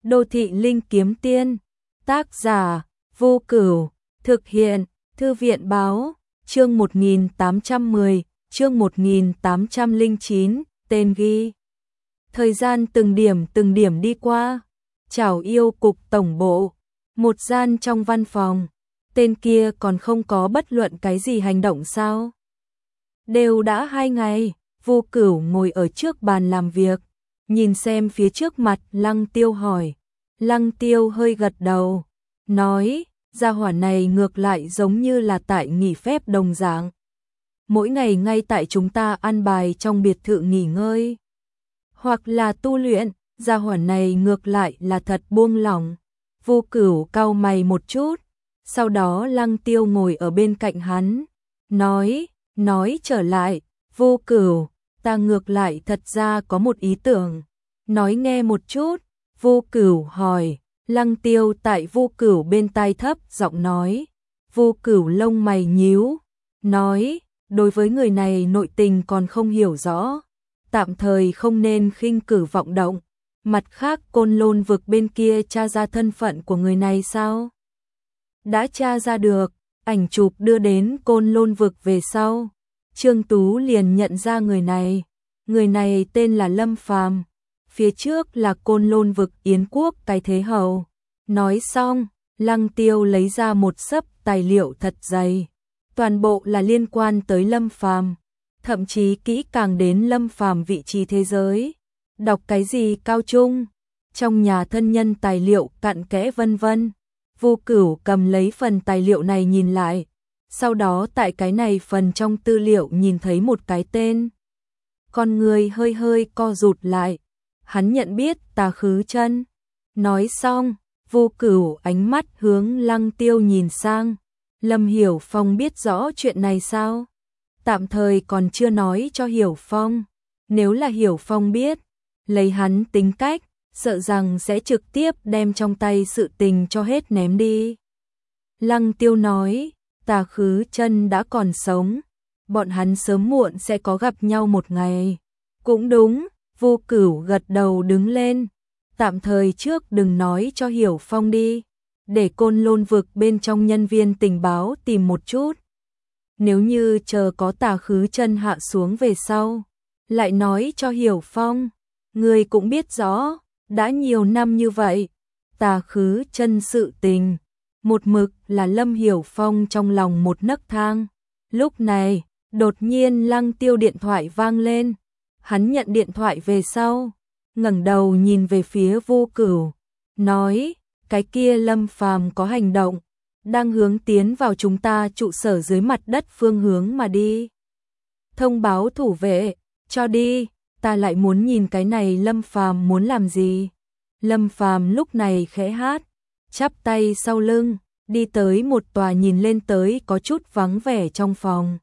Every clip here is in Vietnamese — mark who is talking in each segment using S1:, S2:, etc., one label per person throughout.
S1: Đô thị linh kiếm tiên, tác giả Vô Cửu, thực hiện Thư viện báo, chương 1810, chương 1809, tên ghi. Thời gian từng điểm đi qua. Chào yêu cục tổng bộ, một gian trong văn phòng. Tên kia còn không có bất luận cái gì hành động sao? Đều đã 2 ngày, Vô Cửu ngồi ở trước bàn làm việc, nhìn xem phía trước mặt Lăng Tiêu hỏi. Lăng Tiêu hơi gật đầu, nói, gia hỏa này ngược lại giống như là tại nghỉ phép đồng dạng. Mỗi ngày ngay tại chúng ta ăn bài trong biệt thự nghỉ ngơi, hoặc là tu luyện, gia hỏa này ngược lại là thật buông lỏng. Vô Cửu cau mày một chút, sau đó Lăng Tiêu ngồi ở bên cạnh hắn, nói trở lại, Vô Cửu, ta ngược lại thật ra có một ý tưởng, nói nghe một chút. Vô Cửu hỏi. Lăng Tiêu tại Vô Cửu bên tai thấp giọng nói. Vô Cửu lông mày nhíu, nói, đối với người này nội tình còn không hiểu rõ, tạm thời không nên khinh cử vọng động. Mặt khác Côn Lôn vực bên kia tra ra thân phận của người này sao? Đã tra ra được, ảnh chụp đưa đến Côn Lôn vực về sau, Trương Tú liền nhận ra người này tên là Lâm Phàm. Phía trước là Côn Lôn vực Yến quốc cái thế hầu. Nói xong, Lăng Tiêu lấy ra một xấp tài liệu thật dày, toàn bộ là liên quan tới Lâm Phàm, thậm chí kỹ càng đến Lâm Phàm vị trí thế giới, đọc cái gì cao trung, trong nhà thân nhân tài liệu cặn kẽ vân vân. Vô Cửu cầm lấy phần tài liệu này nhìn lại, sau đó tại cái này phần trong tư liệu nhìn thấy một cái tên. Con người hơi co rụt lại. Hắn nhận biết Tà Khứ Chân. Nói xong, Vô Cửu ánh mắt hướng Lăng Tiêu nhìn sang. Lâm Hiểu Phong biết rõ chuyện này sao? Tạm thời còn chưa nói cho Hiểu Phong. Nếu là Hiểu Phong biết, lấy hắn tính cách, sợ rằng sẽ trực tiếp đem trong tay sự tình cho hết ném đi. Lăng Tiêu nói, Tà Khứ Chân đã còn sống, bọn hắn sớm muộn sẽ có gặp nhau một ngày. Cũng đúng. Vô Cửu gật đầu đứng lên, tạm thời trước đừng nói cho Hiểu Phong đi, để Côn Lôn vực bên trong nhân viên tình báo tìm một chút. Nếu như chờ có Tà Khứ Chân hạ xuống về sau, lại nói cho Hiểu Phong, người cũng biết rõ, đã nhiều năm như vậy, Tà Khứ Chân sự tình, một mực là Lâm Hiểu Phong trong lòng một nấc thang. Lúc này, đột nhiên Lăng Tiêu điện thoại vang lên. Hắn nhận điện thoại về sau, ngẩng đầu nhìn về phía Vô Cửu, nói, cái kia Lâm Phàm có hành động, đang hướng tiến vào chúng ta trụ sở dưới mặt đất phương hướng mà đi. Thông báo thủ vệ, cho đi, ta lại muốn nhìn cái này Lâm Phàm muốn làm gì. Lâm Phàm lúc này khẽ hát, chắp tay sau lưng, đi tới một tòa nhìn lên tới có chút vắng vẻ trong phòng.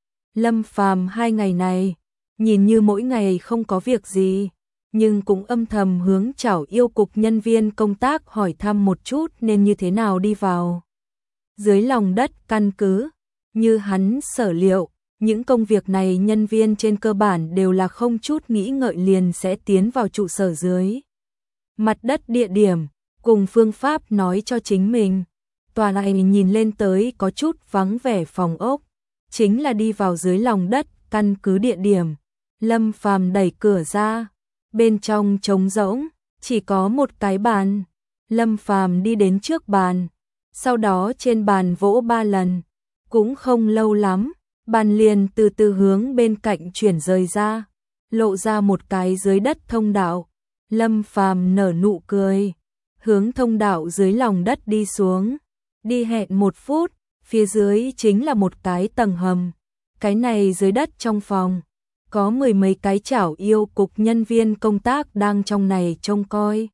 S1: Lâm Phàm 2 ngày này, nhìn như mỗi ngày không có việc gì, nhưng cũng âm thầm hướng Chảo yêu cục nhân viên công tác hỏi thăm một chút nên như thế nào đi vào. Dưới lòng đất căn cứ, như hắn sở liệu, những công việc này nhân viên trên cơ bản đều là không chút nghĩ ngợi liền sẽ tiến vào trụ sở dưới mặt đất địa điểm, cùng phương pháp nói cho chính mình. Tòa này nhìn lên tới có chút vắng vẻ phòng ốc, chính là đi vào dưới lòng đất căn cứ địa điểm. Lâm Phàm đẩy cửa ra, bên trong trống rỗng, chỉ có một cái bàn. Lâm Phàm đi đến trước bàn, sau đó trên bàn vỗ 3 lần, cũng không lâu lắm, bàn liền từ từ hướng bên cạnh chuyển rời ra, lộ ra một cái dưới đất thông đạo. Lâm Phàm nở nụ cười, hướng thông đạo dưới lòng đất đi xuống, đi hẹn 1 phút, phía dưới chính là một cái tầng hầm. Cái này dưới đất trong phòng, có 10 mấy cái Chảo yêu cục nhân viên công tác đang trong này trông coi.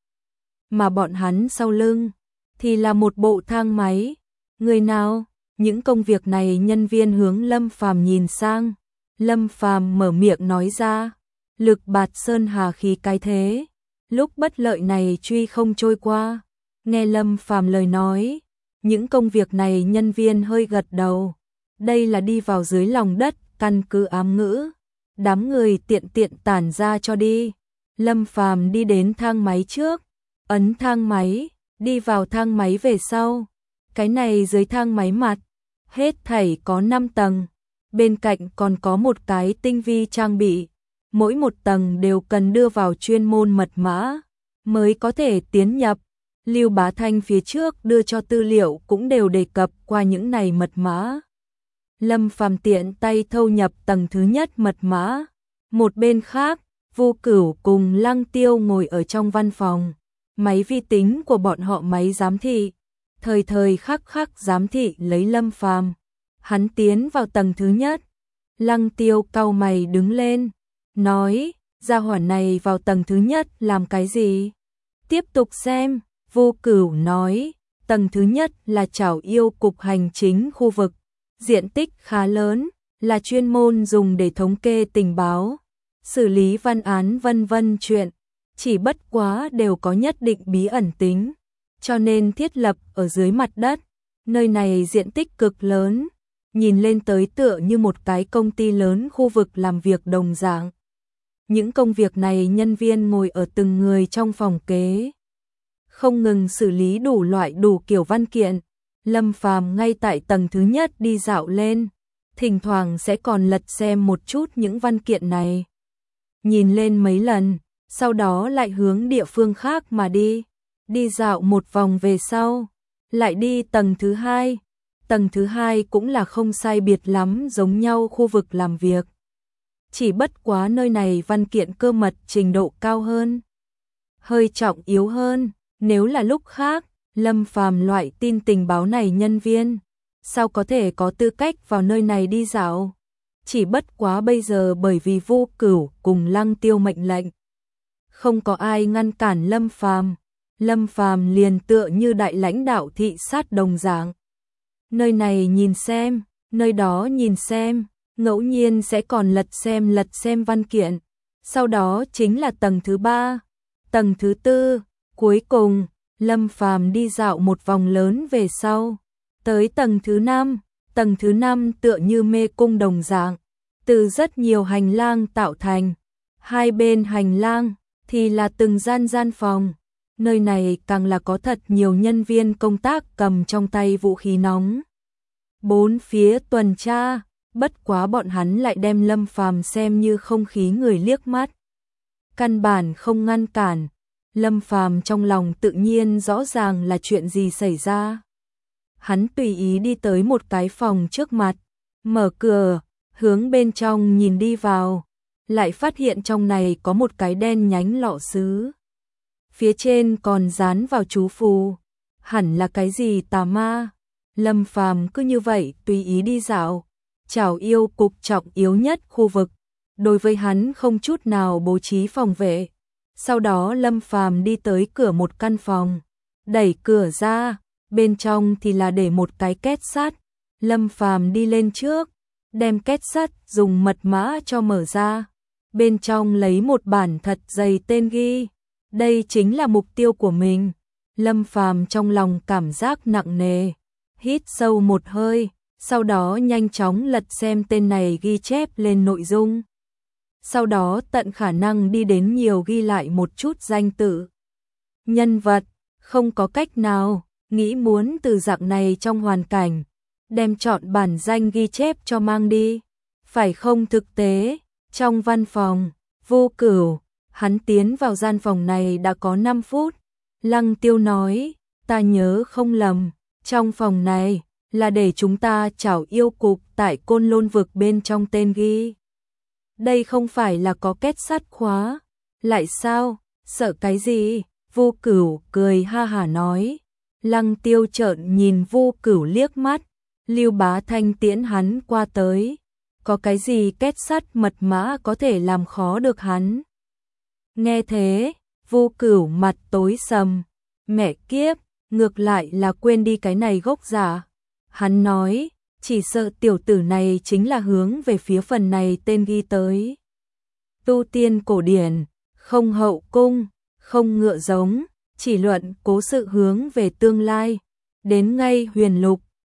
S1: Mà bọn hắn sau lưng, thì là một bộ thang máy. Người nào? Những công việc này nhân viên hướng Lâm Phàm nhìn sang. Lâm Phàm mở miệng nói ra, lực bạt sơn hà khí cái thế. Lúc bất lợi này truy không trôi qua. Nghe Lâm Phàm lời nói, những công việc này nhân viên hơi gật đầu. Đây là đi vào dưới lòng đất, căn cứ ám ngữ. Đám người tiện tản ra cho đi. Lâm Phàm đi đến thang máy trước, ấn thang máy, đi vào thang máy về sau. Cái này dưới thang máy mặt, hết thảy có 5 tầng, bên cạnh còn có một cái tinh vi trang bị, mỗi một tầng đều cần đưa vào chuyên môn mật mã mới có thể tiến nhập. Lưu Bá Thanh phía trước đưa cho tư liệu cũng đều đề cập qua những này mật mã. Lâm Phàm tiện tay thâu nhập tầng thứ nhất mật mã. Một bên khác, Vu Cửu cùng Lăng Tiêu ngồi ở trong văn phòng, máy vi tính của bọn họ máy giám thị, thời thời khắc khắc giám thị lấy Lâm Phàm. Hắn tiến vào tầng thứ nhất, Lăng Tiêu cau mày đứng lên, nói, gia hỏa này vào tầng thứ nhất làm cái gì? Tiếp tục xem, Vu Cửu nói, tầng thứ nhất là Trảo Yêu cục hành chính khu vực, diện tích khá lớn, là chuyên môn dùng để thống kê tình báo, xử lý văn án vân vân chuyện, chỉ bất quá đều có nhất định bí ẩn tính, cho nên thiết lập ở dưới mặt đất, nơi này diện tích cực lớn, nhìn lên tới tựa như một cái công ty lớn khu vực làm việc đồng dạng. Những công việc này nhân viên ngồi ở từng người trong phòng kế, không ngừng xử lý đủ loại đủ kiểu văn kiện. Lâm Phàm ngay tại tầng thứ nhất đi dạo lên, thỉnh thoảng sẽ còn lật xem một chút những văn kiện này. Nhìn lên mấy lần, sau đó lại hướng địa phương khác mà đi. Đi dạo một vòng về sau, lại đi tầng thứ hai. Tầng thứ hai cũng là không sai biệt lắm giống nhau khu vực làm việc. Chỉ bất quá nơi này văn kiện cơ mật trình độ cao hơn, hơi trọng yếu hơn. Nếu là lúc khác, Lâm Phàm loại tin tình báo này nhân viên, sao có thể có tư cách vào nơi này đi dạo? Chỉ bất quá bây giờ bởi vì Vu Cửu cùng Lăng Tiêu mệnh lệnh, không có ai ngăn cản Lâm Phàm. Lâm Phàm liền tựa như đại lãnh đạo thị sát đồng dạng. Nơi này nhìn xem, nơi đó nhìn xem, ngẫu nhiên sẽ còn lật xem văn kiện. Sau đó chính là tầng thứ ba, tầng thứ tư, cuối cùng Lâm Phàm đi dạo một vòng lớn về sau, tới tầng thứ 5, tầng thứ 5 tựa như mê cung đồng dạng, từ rất nhiều hành lang tạo thành, hai bên hành lang thì là từng gian phòng, nơi này càng là có thật nhiều nhân viên công tác cầm trong tay vũ khí nóng. Bốn phía tuần tra, bất quá bọn hắn lại đem Lâm Phàm xem như không khí người liếc mắt, căn bản không ngăn cản. Lâm Phàm trong lòng tự nhiên rõ ràng là chuyện gì xảy ra. Hắn tùy ý đi tới một cái phòng trước mặt, mở cửa, hướng bên trong nhìn đi vào, lại phát hiện trong này có một cái đen nhánh lọ sứ. Phía trên còn dán vào chú phù, hẳn là cái gì tà ma. Lâm Phàm cứ như vậy tùy ý đi dạo, Trảo Yêu cục trọng yếu nhất khu vực, đối với hắn không chút nào bố trí phòng vệ. Sau đó Lâm Phàm đi tới cửa một căn phòng, đẩy cửa ra, bên trong thì là để một cái két sắt. Lâm Phàm đi lên trước, đem két sắt dùng mật mã cho mở ra. Bên trong lấy một bản thật dày tên ghi, đây chính là mục tiêu của mình. Lâm Phàm trong lòng cảm giác nặng nề, hít sâu một hơi, sau đó nhanh chóng lật xem tên này ghi chép lên nội dung. Sau đó tận khả năng đi đến nhiều ghi lại một chút danh tự, nhân vật, không có cách nào, nghĩ muốn từ dạng này trong hoàn cảnh, đem chọn bản danh ghi chép cho mang đi, phải không? Thực tế, trong văn phòng, Vu Cửu, hắn tiến vào gian phòng này đã có 5 phút, Lăng Tiêu nói, ta nhớ không lầm, trong phòng này, là để chúng ta Trảo Yêu cục tại Côn Lôn vực bên trong tên ghi. Đây không phải là có két sắt khóa, lại sao, sợ cái gì? Vu Cửu cười ha hả nói. Lăng Tiêu trợn nhìn Vu Cửu liếc mắt, Lưu Bá Thanh tiễn hắn qua tới. Có cái gì két sắt mật mã có thể làm khó được hắn? Nghe thế, Vu Cửu mặt tối sầm, mẹ kiếp, ngược lại là quên đi cái này gốc giả. Hắn nói, chỉ sợ tiểu tử này chính là hướng về phía phần này tên ghi tới. Tu tiên cổ điển, không hậu cung, không ngựa giống, chỉ luận cố sự hướng về tương lai, đến ngay huyền lục,